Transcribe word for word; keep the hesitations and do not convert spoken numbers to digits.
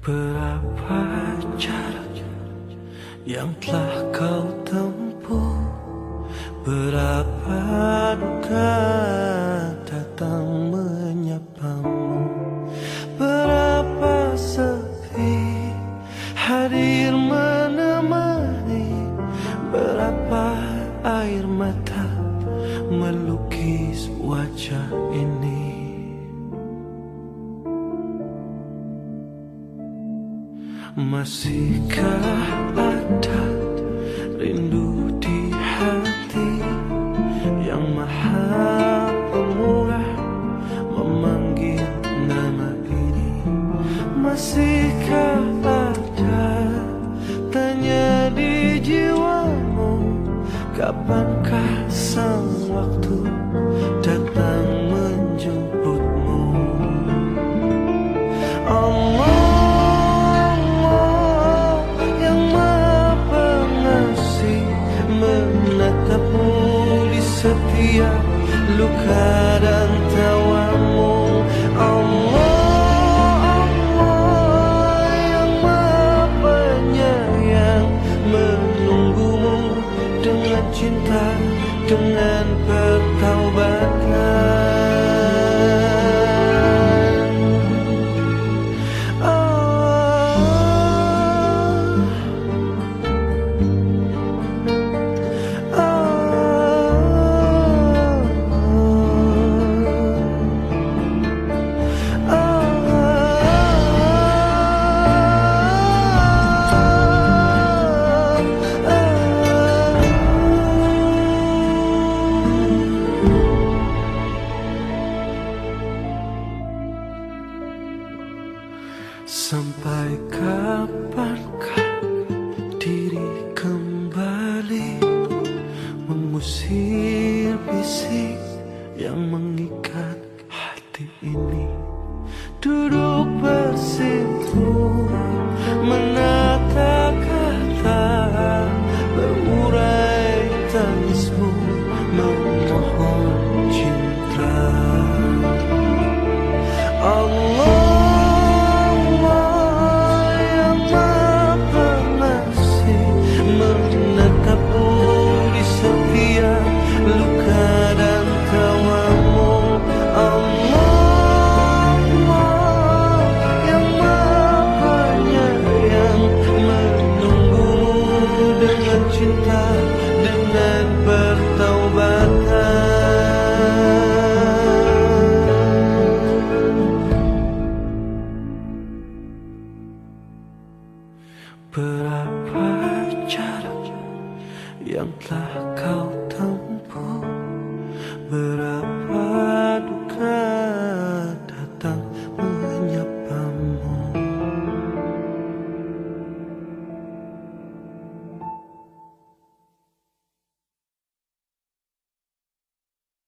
Berapa jarak yang telah kau tempuh, berapa duka datang menyapamu, berapa sepi hadir menemani, berapa air mata melukis wajah ini. Masihkah ada rindu di hati yang maha pemurah memanggil nama ini? Masihkah ada tanya di jiwamu, kapankah sang waktu datang menjemputmu? Allah menatapmu di setiap luka dan tawamu. Allah, Allah yang Maha Penyayang menunggumu dengan cinta, dengan pertaubatan. Sampai kapankah diri kembali mengusir bisik yang meng